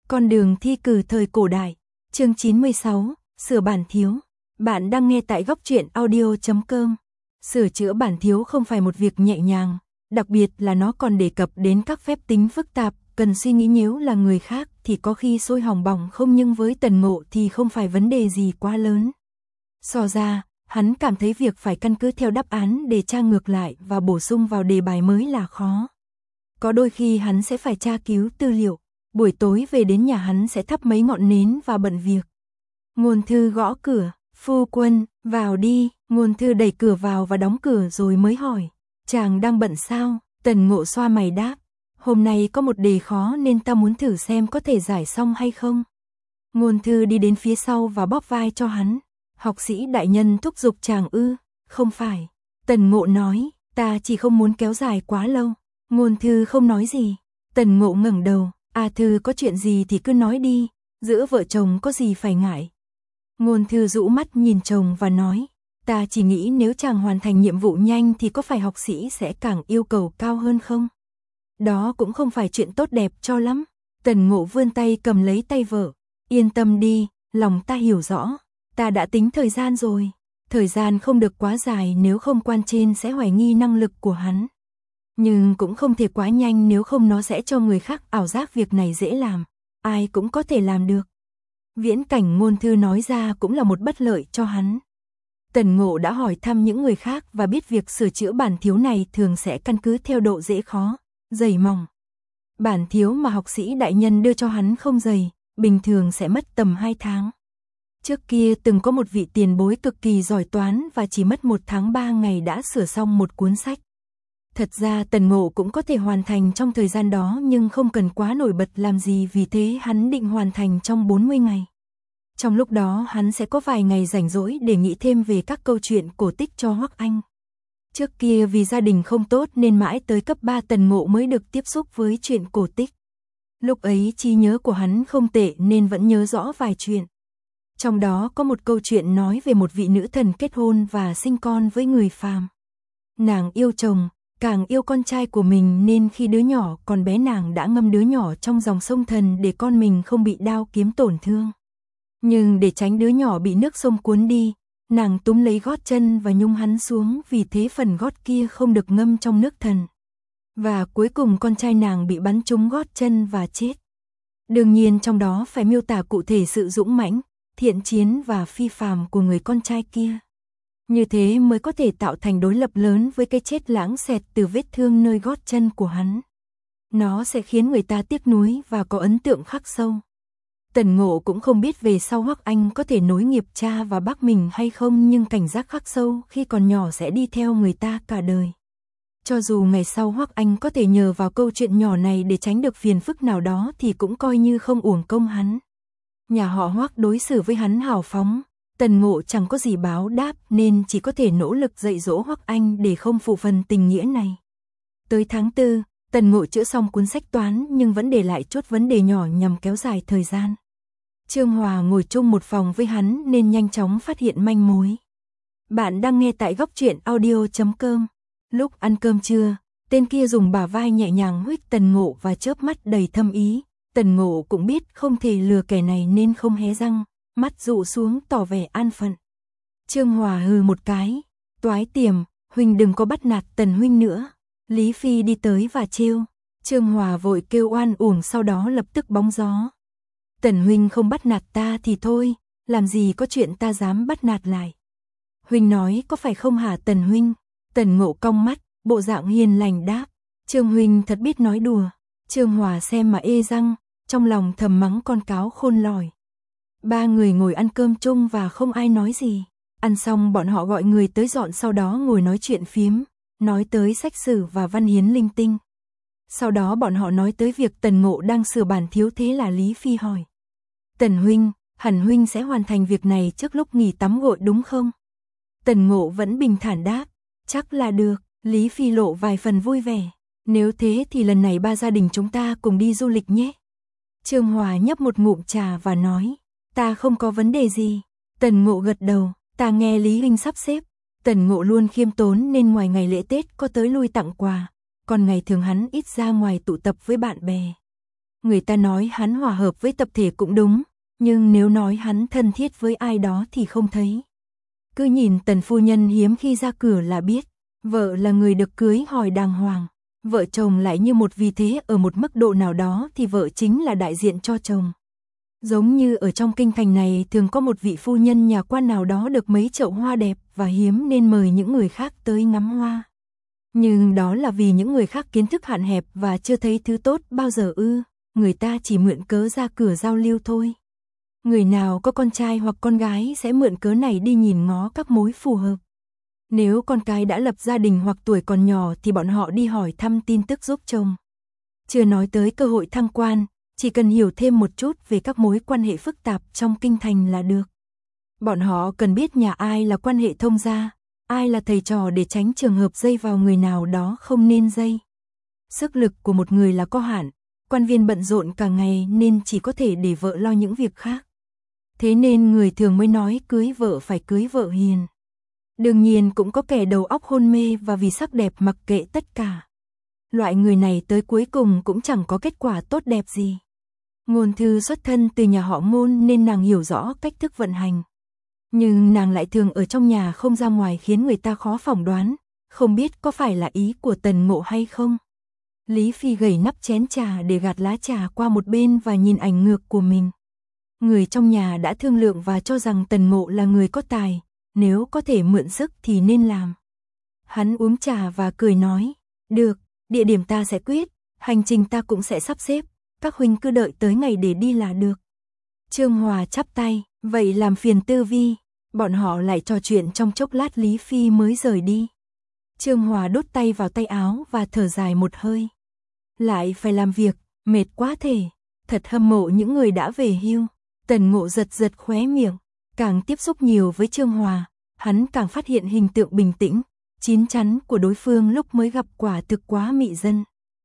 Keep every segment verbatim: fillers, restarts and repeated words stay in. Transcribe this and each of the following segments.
Con đường thi cử thời cổ đại, chương chín mươi sáu, sửa bản thiếu. Bạn đang nghe tại góc truyện audio chấm com. Sửa chữa bản thiếu không phải một việc nhẹ nhàng, đặc biệt là nó còn đề cập đến các phép tính phức tạp, cần suy nghĩ. Nếu là người khác thì có khi sôi hỏng bỏng không, nhưng với Tần Ngộ thì không phải vấn đề gì quá lớn. So ra, hắn cảm thấy việc phải căn cứ theo đáp án để tra ngược lại và bổ sung vào đề bài mới là khó. Có đôi khi hắn sẽ phải tra cứu tư liệu, buổi tối về đến nhà hắn sẽ thắp mấy ngọn nến và bận việc. Ngôn Thư gõ cửa, phu quân, vào đi. Ngôn Thư đẩy cửa vào và đóng cửa rồi mới hỏi, chàng đang bận sao? Tần Ngộ xoa mày đáp, hôm nay có một đề khó nên ta muốn thử xem có thể giải xong hay không. Ngôn Thư đi đến phía sau và bóp vai cho hắn, học sĩ đại nhân thúc giục chàng ư? Không phải. Tần Ngộ nói, ta chỉ không muốn kéo dài quá lâu. Ngôn Thư không nói gì. Tần Ngộ ngẩng đầu, A Thư có chuyện gì thì cứ nói đi, giữa vợ chồng có gì phải ngại. Ngôn Thư rũ mắt nhìn chồng và nói, ta chỉ nghĩ nếu chàng hoàn thành nhiệm vụ nhanh thì có phải học sĩ sẽ càng yêu cầu cao hơn không? Đó cũng không phải chuyện tốt đẹp cho lắm. Tần Ngộ vươn tay cầm lấy tay vợ, yên tâm đi, lòng ta hiểu rõ, ta đã tính thời gian rồi. Thời gian không được quá dài, nếu không quan trên sẽ hoài nghi năng lực của hắn. Nhưng cũng không thể quá nhanh, nếu không nó sẽ cho người khác ảo giác việc này dễ làm, ai cũng có thể làm được. Viễn cảnh Ngôn Thư nói ra cũng là một bất lợi cho hắn. Tần Ngộ đã hỏi thăm những người khác và biết việc sửa chữa bản thiếu này thường sẽ căn cứ theo độ dễ khó, dày mỏng. Bản thiếu mà học sĩ đại nhân đưa cho hắn không dày, bình thường sẽ mất tầm hai tháng. Trước kia từng có một vị tiền bối cực kỳ giỏi toán và chỉ mất một tháng ba ngày đã sửa xong một cuốn sách. Thật ra Tần Ngộ cũng có thể hoàn thành trong thời gian đó nhưng không cần quá nổi bật làm gì, vì thế hắn định hoàn thành trong bốn mươi ngày. Trong lúc đó hắn sẽ có vài ngày rảnh rỗi để nghĩ thêm về các câu chuyện cổ tích cho Hoắc Anh. Trước kia vì gia đình không tốt nên mãi tới cấp ba Tần Ngộ mới được tiếp xúc với chuyện cổ tích. Lúc ấy trí nhớ của hắn không tệ nên vẫn nhớ rõ vài chuyện. Trong đó có một câu chuyện nói về một vị nữ thần kết hôn và sinh con với người phàm. Nàng yêu chồng, càng yêu con trai của mình nên khi đứa nhỏ còn bé nàng đã ngâm đứa nhỏ trong dòng sông thần để con mình không bị đao kiếm tổn thương. Nhưng để tránh đứa nhỏ bị nước sông cuốn đi, nàng túm lấy gót chân và nhung hắn xuống, vì thế phần gót kia không được ngâm trong nước thần. Và cuối cùng con trai nàng bị bắn trúng gót chân và chết. Đương nhiên trong đó phải miêu tả cụ thể sự dũng mãnh, thiện chiến và phi phàm của người con trai kia. Như thế mới có thể tạo thành đối lập lớn với cái chết lãng xẹt từ vết thương nơi gót chân của hắn. Nó sẽ khiến người ta tiếc nuối và có ấn tượng khắc sâu. Tần Ngộ cũng không biết về sau Hoắc Anh có thể nối nghiệp cha và bác mình hay không, nhưng cảnh giác khắc sâu khi còn nhỏ sẽ đi theo người ta cả đời. Cho dù ngày sau Hoắc Anh có thể nhờ vào câu chuyện nhỏ này để tránh được phiền phức nào đó thì cũng coi như không uổng công hắn. Nhà họ Hoắc đối xử với hắn hào phóng, Tần Ngộ chẳng có gì báo đáp nên chỉ có thể nỗ lực dạy dỗ Hoắc Anh để không phụ phần tình nghĩa này. Tới tháng tư, Tần Ngộ chữa xong cuốn sách toán nhưng vẫn để lại chốt vấn đề nhỏ nhằm kéo dài thời gian. Trương Hòa ngồi chung một phòng với hắn nên nhanh chóng phát hiện manh mối. Bạn đang nghe tại góc truyện audio chấm com. Lúc ăn cơm trưa, tên kia dùng bả vai nhẹ nhàng huých Tần Ngộ và chớp mắt đầy thâm ý. Tần Ngộ cũng biết không thể lừa kẻ này nên không hé răng, mắt dụ xuống tỏ vẻ an phận. Trương Hòa hừ một cái, toái tiềm, huynh đừng có bắt nạt Tần huynh nữa. Lý Phi đi tới và trêu. Trương Hòa vội kêu oan uổng, sau đó lập tức bóng gió. Tần huynh không bắt nạt ta thì thôi, làm gì có chuyện ta dám bắt nạt lại. Huynh nói có phải không hả Tần huynh? Tần Ngộ cong mắt, bộ dạng hiền lành đáp. Trương huynh thật biết nói đùa. Trương Hòa xem mà ê răng, trong lòng thầm mắng con cáo khôn lỏi. Ba người ngồi ăn cơm chung và không ai nói gì. Ăn xong bọn họ gọi người tới dọn, sau đó ngồi nói chuyện phiếm, nói tới sách sử và văn hiến linh tinh. Sau đó bọn họ nói tới việc Tần Ngộ đang sửa bản thiếu, thế là Lý Phi hỏi. Tần huynh, hẳn huynh sẽ hoàn thành việc này trước lúc nghỉ tắm gội đúng không? Tần Ngộ vẫn bình thản đáp, chắc là được. Lý Phi lộ vài phần vui vẻ. Nếu thế thì lần này ba gia đình chúng ta cùng đi du lịch nhé. Trương Hòa nhấp một ngụm trà và nói, ta không có vấn đề gì. Tần Ngộ gật đầu, ta nghe Lý huynh sắp xếp. Tần Ngộ luôn khiêm tốn nên ngoài ngày lễ Tết có tới lui tặng quà, còn ngày thường hắn ít ra ngoài tụ tập với bạn bè. Người ta nói hắn hòa hợp với tập thể cũng đúng, nhưng nếu nói hắn thân thiết với ai đó thì không thấy. Cứ nhìn Tần phu nhân hiếm khi ra cửa là biết, vợ là người được cưới hỏi đàng hoàng, vợ chồng lại như một vì thế ở một mức độ nào đó thì vợ chính là đại diện cho chồng. Giống như ở trong kinh thành này thường có một vị phu nhân nhà quan nào đó được mấy chậu hoa đẹp và hiếm nên mời những người khác tới ngắm hoa. Nhưng đó là vì những người khác kiến thức hạn hẹp và chưa thấy thứ tốt bao giờ ư, người ta chỉ mượn cớ ra cửa giao lưu thôi. Người nào có con trai hoặc con gái sẽ mượn cớ này đi nhìn ngó các mối phù hợp. Nếu con cái đã lập gia đình hoặc tuổi còn nhỏ thì bọn họ đi hỏi thăm tin tức giúp chồng. Chưa nói tới cơ hội thăng quan, chỉ cần hiểu thêm một chút về các mối quan hệ phức tạp trong kinh thành là được. Bọn họ cần biết nhà ai là quan hệ thông gia, ai là thầy trò để tránh trường hợp dây vào người nào đó không nên dây. Sức lực của một người là có hạn, quan viên bận rộn cả ngày nên chỉ có thể để vợ lo những việc khác. Thế nên người thường mới nói cưới vợ phải cưới vợ hiền. Đương nhiên cũng có kẻ đầu óc hôn mê và vì sắc đẹp mặc kệ tất cả. Loại người này tới cuối cùng cũng chẳng có kết quả tốt đẹp gì. Ngôn Thư xuất thân từ nhà họ Ngôn nên nàng hiểu rõ cách thức vận hành. Nhưng nàng lại thường ở trong nhà không ra ngoài khiến người ta khó phỏng đoán, không biết có phải là ý của Tần Ngộ hay không. Lý Phi gẩy nắp chén trà để gạt lá trà qua một bên và nhìn ảnh ngược của mình. Người trong nhà đã thương lượng và cho rằng Tần Ngộ là người có tài, nếu có thể mượn sức thì nên làm. Hắn uống trà và cười nói, được, địa điểm ta sẽ quyết, hành trình ta cũng sẽ sắp xếp, các huynh cứ đợi tới ngày để đi là được. Trương Hòa chắp tay, vậy làm phiền Tư Vi, bọn họ lại trò chuyện trong chốc lát Lý Phi mới rời đi. Trương Hòa đút tay vào tay áo và thở dài một hơi. Lại phải làm việc, mệt quá thể, thật hâm mộ những người đã về hưu. Tần Ngộ giật giật khóe miệng, càng tiếp xúc nhiều với Trương Hòa, hắn càng phát hiện hình tượng bình tĩnh, chín chắn của đối phương lúc mới gặp quả thực quá mị dân.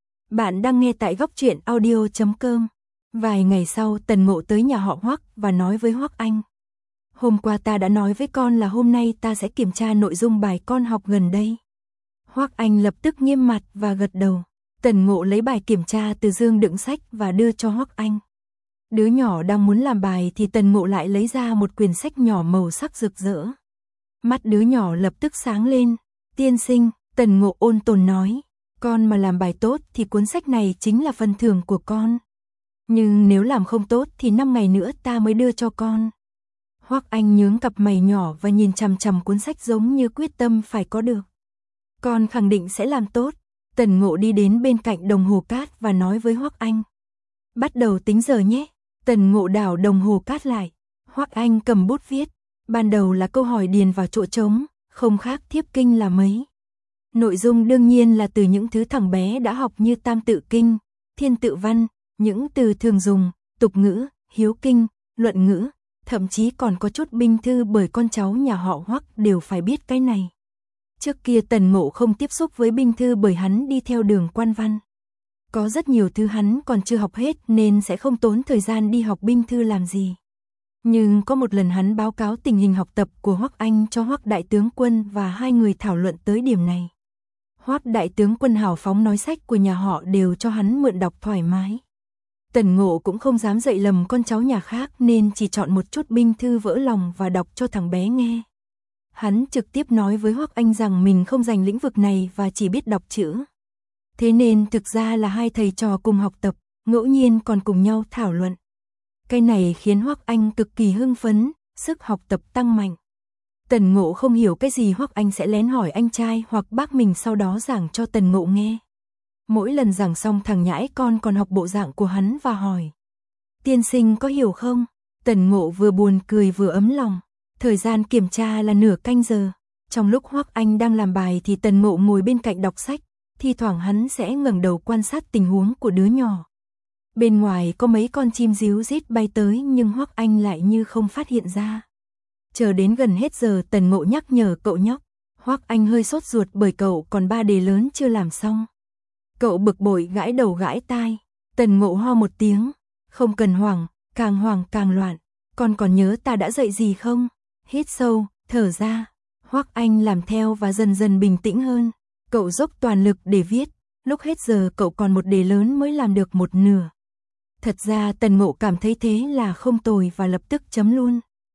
Bạn đang nghe tại góc truyện audio chấm com. Vài ngày sau Tần Ngộ tới nhà họ Hoắc và nói với Hoắc Anh. Hôm qua ta đã nói với con là hôm nay ta sẽ kiểm tra nội dung bài con học gần đây. Hoắc Anh lập tức nghiêm mặt và gật đầu. Tần Ngộ lấy bài kiểm tra từ dương đựng sách và đưa cho Hoắc Anh. Đứa nhỏ đang muốn làm bài thì Tần Ngộ lại lấy ra một quyển sách nhỏ màu sắc rực rỡ. Mắt đứa nhỏ lập tức sáng lên. Tiên sinh, Tần Ngộ ôn tồn nói, con mà làm bài tốt thì cuốn sách này chính là phần thưởng của con. Nhưng nếu làm không tốt thì năm ngày nữa ta mới đưa cho con. Hoắc Anh nhướng cặp mày nhỏ và nhìn chằm chằm cuốn sách giống như quyết tâm phải có được. Con khẳng định sẽ làm tốt. Tần Ngộ đi đến bên cạnh đồng hồ cát và nói với Hoắc Anh. Bắt đầu tính giờ nhé. Tần Ngộ đảo đồng hồ cát lại. Hoắc Anh cầm bút viết. Ban đầu là câu hỏi điền vào chỗ trống, không khác thiếp kinh là mấy. Nội dung đương nhiên là từ những thứ thằng bé đã học như tam tự kinh, thiên tự văn, những từ thường dùng, tục ngữ, hiếu kinh, luận ngữ, thậm chí còn có chút binh thư bởi con cháu nhà họ Hoắc đều phải biết cái này. Trước kia Tần Ngộ không tiếp xúc với binh thư bởi hắn đi theo đường quan văn. Có rất nhiều thứ hắn còn chưa học hết nên sẽ không tốn thời gian đi học binh thư làm gì. Nhưng có một lần hắn báo cáo tình hình học tập của Hoắc Anh cho Hoắc đại tướng quân và hai người thảo luận tới điểm này. Hoắc đại tướng quân hào phóng nói sách của nhà họ đều cho hắn mượn đọc thoải mái. Tần Ngộ cũng không dám dạy lầm con cháu nhà khác nên chỉ chọn một chút binh thư vỡ lòng và đọc cho thằng bé nghe. Hắn trực tiếp nói với Hoắc Anh rằng mình không dành lĩnh vực này và chỉ biết đọc chữ. Thế nên thực ra là hai thầy trò cùng học tập, ngẫu nhiên còn cùng nhau thảo luận. Cái này khiến Hoắc Anh cực kỳ hưng phấn, sức học tập tăng mạnh. Tần Ngộ không hiểu cái gì Hoắc Anh sẽ lén hỏi anh trai hoặc bác mình sau đó giảng cho Tần Ngộ nghe. Mỗi lần giảng xong thằng nhãi con còn học bộ dạng của hắn và hỏi. Tiên sinh có hiểu không? Tần Ngộ vừa buồn cười vừa ấm lòng. Thời gian kiểm tra là nửa canh giờ. Trong lúc Hoắc Anh đang làm bài thì Tần Ngộ ngồi bên cạnh đọc sách. Thi thoảng hắn sẽ ngẩng đầu quan sát tình huống của đứa nhỏ. Bên ngoài có mấy con chim ríu rít bay tới nhưng Hoắc Anh lại như không phát hiện ra. Chờ đến gần hết giờ Tần Ngộ nhắc nhở cậu nhóc. Hoắc Anh hơi sốt ruột bởi cậu còn ba đề lớn chưa làm xong. Cậu bực bội gãi đầu gãi tai. Tần Ngộ ho một tiếng. Không cần hoảng, càng hoảng càng loạn. Con còn nhớ ta đã dạy gì không? Hít sâu, thở ra. Hoắc Anh làm theo và dần dần bình tĩnh hơn. Cậu dốc toàn lực để viết. Lúc hết giờ cậu còn một đề lớn mới làm được một nửa. Thật ra Tần Ngộ cảm thấy thế là không tồi và lập tức chấm luôn.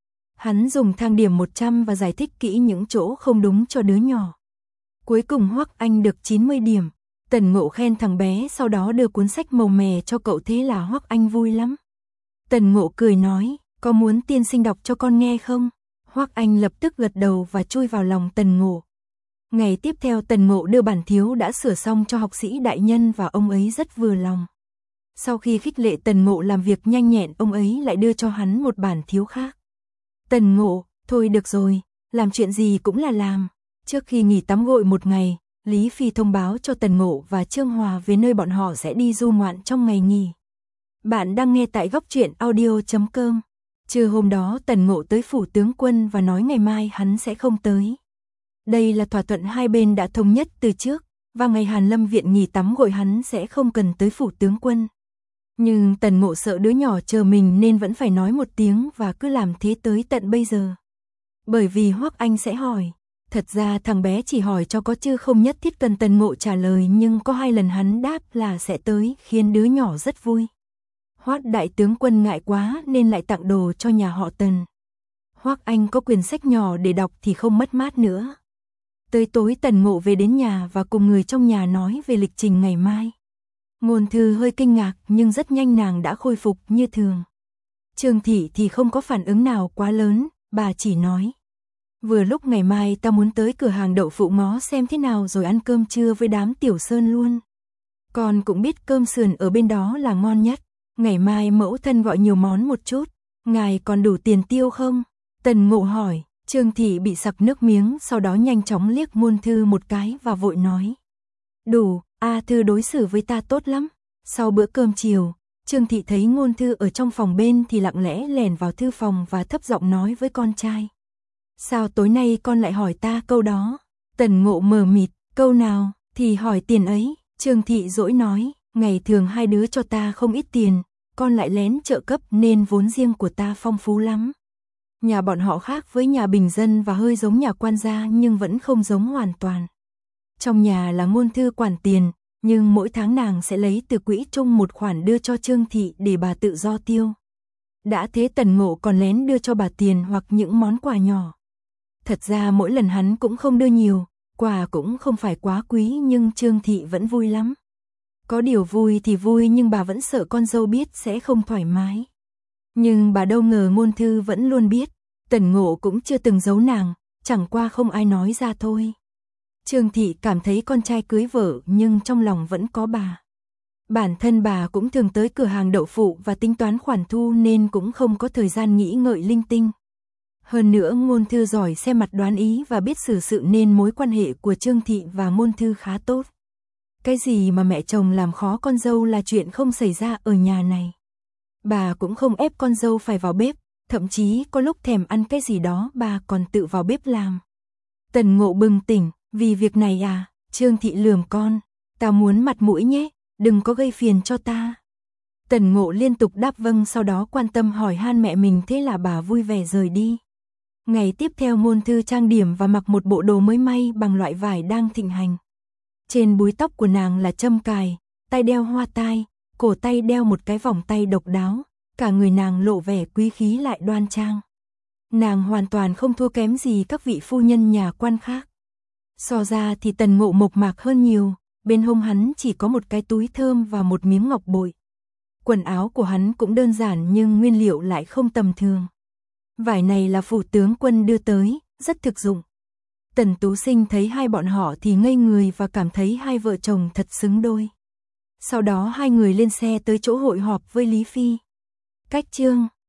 Hắn dùng thang điểm một trăm và giải thích kỹ những chỗ không đúng cho đứa nhỏ. Cuối cùng Hoắc Anh được chín mươi điểm. Tần Ngộ khen thằng bé, sau đó đưa cuốn sách màu mè cho cậu, thế là Hoắc Anh vui lắm. Tần Ngộ cười nói, có muốn tiên sinh đọc cho con nghe không? Hoắc Anh lập tức gật đầu và chui vào lòng Tần Ngộ. Ngày tiếp theo Tần Ngộ đưa bản thiếu đã sửa xong cho học sĩ đại nhân và ông ấy rất vừa lòng. Sau khi khích lệ Tần Ngộ làm việc nhanh nhẹn, ông ấy lại đưa cho hắn một bản thiếu khác. Tần Ngộ, thôi được rồi, làm chuyện gì cũng là làm. Trước khi nghỉ tắm gội một ngày, Lý Phi thông báo cho Tần Ngộ và Trương Hòa về nơi bọn họ sẽ đi du ngoạn trong ngày nghỉ. Bạn đang nghe tại góc truyện audio chấm com. Trưa hôm đó Tần Ngộ tới phủ tướng quân và nói ngày mai hắn sẽ không tới. Đây là thỏa thuận hai bên đã thống nhất từ trước, và ngày Hàn Lâm viện nghỉ tắm gội hắn sẽ không cần tới phủ tướng quân. Nhưng Tần Ngộ sợ đứa nhỏ chờ mình nên vẫn phải nói một tiếng và cứ làm thế tới tận bây giờ. Bởi vì Hoắc Anh sẽ hỏi. Thật ra thằng bé chỉ hỏi cho có chứ không nhất thiết cần Tần Ngộ trả lời, nhưng có hai lần hắn đáp là sẽ tới khiến đứa nhỏ rất vui. Hoắc đại tướng quân ngại quá nên lại tặng đồ cho nhà họ Tần. Hoắc Anh có quyển sách nhỏ để đọc thì không mất mát nữa. Tới tối Tần Ngộ về đến nhà và cùng người trong nhà nói về lịch trình ngày mai. Ngôn Thư hơi kinh ngạc nhưng rất nhanh nàng đã khôi phục như thường. Trương Thị thì không có phản ứng nào quá lớn, bà chỉ nói. Vừa lúc ngày mai ta muốn tới cửa hàng đậu phụ ngó xem thế nào rồi ăn cơm trưa với đám Tiểu Sơn luôn. Con cũng biết cơm sườn ở bên đó là ngon nhất. Ngày mai mẫu thân gọi nhiều món một chút. Ngài còn đủ tiền tiêu không? Tần Ngộ hỏi. Trương Thị bị sặc nước miếng, sau đó nhanh chóng liếc Ngôn Thư một cái và vội nói. Đủ, A Thư đối xử với ta tốt lắm. Sau bữa cơm chiều, Trương Thị thấy Ngôn Thư ở trong phòng bên thì lặng lẽ lèn vào thư phòng và thấp giọng nói với con trai. Sao tối nay con lại hỏi ta câu đó? Tần Ngộ mờ mịt, câu nào? Thì hỏi tiền ấy. Trương Thị dỗi nói, ngày thường hai đứa cho ta không ít tiền, con lại lén trợ cấp nên vốn riêng của ta phong phú lắm. Nhà bọn họ khác với nhà bình dân và hơi giống nhà quan gia nhưng vẫn không giống hoàn toàn. Trong nhà là Ngôn Thư quản tiền, nhưng mỗi tháng nàng sẽ lấy từ quỹ chung một khoản đưa cho Trương Thị để bà tự do tiêu. Đã thế Tần Ngộ còn lén đưa cho bà tiền hoặc những món quà nhỏ. Thật ra mỗi lần hắn cũng không đưa nhiều, quà cũng không phải quá quý nhưng Trương Thị vẫn vui lắm. Có điều vui thì vui nhưng bà vẫn sợ con dâu biết sẽ không thoải mái. Nhưng bà đâu ngờ Ngôn Thư vẫn luôn biết, Tần Ngộ cũng chưa từng giấu nàng, chẳng qua không ai nói ra thôi. Trương Thị cảm thấy con trai cưới vợ nhưng trong lòng vẫn có bà. Bản thân bà cũng thường tới cửa hàng đậu phụ và tính toán khoản thu nên cũng không có thời gian nghĩ ngợi linh tinh. Hơn nữa Ngôn Thư giỏi xem mặt đoán ý và biết xử sự nên mối quan hệ của Trương Thị và Ngôn Thư khá tốt. Cái gì mà mẹ chồng làm khó con dâu là chuyện không xảy ra ở nhà này. Bà cũng không ép con dâu phải vào bếp, thậm chí có lúc thèm ăn cái gì đó bà còn tự vào bếp làm. Tần Ngộ bừng tỉnh, vì việc này à? Trương Thị lườm con, ta muốn mặt mũi nhé, đừng có gây phiền cho ta. Tần Ngộ liên tục đáp vâng, sau đó quan tâm hỏi han mẹ mình, thế là bà vui vẻ rời đi. Ngày tiếp theo Ngôn Thư trang điểm và mặc một bộ đồ mới may bằng loại vải đang thịnh hành. Trên búi tóc của nàng là châm cài, tay đeo hoa tai, cổ tay đeo một cái vòng tay độc đáo, cả người nàng lộ vẻ quý khí lại đoan trang. Nàng hoàn toàn không thua kém gì các vị phu nhân nhà quan khác. So ra thì Tần Ngộ mộc mạc hơn nhiều, bên hông hắn chỉ có một cái túi thơm và một miếng ngọc bội. Quần áo của hắn cũng đơn giản nhưng nguyên liệu lại không tầm thường. Vải này là phủ tướng quân đưa tới, rất thực dụng. Tần Tú Sinh thấy hai bọn họ thì ngây người và cảm thấy hai vợ chồng thật xứng đôi. Sau đó hai người lên xe tới chỗ hội họp với Lý Phi. Cách chương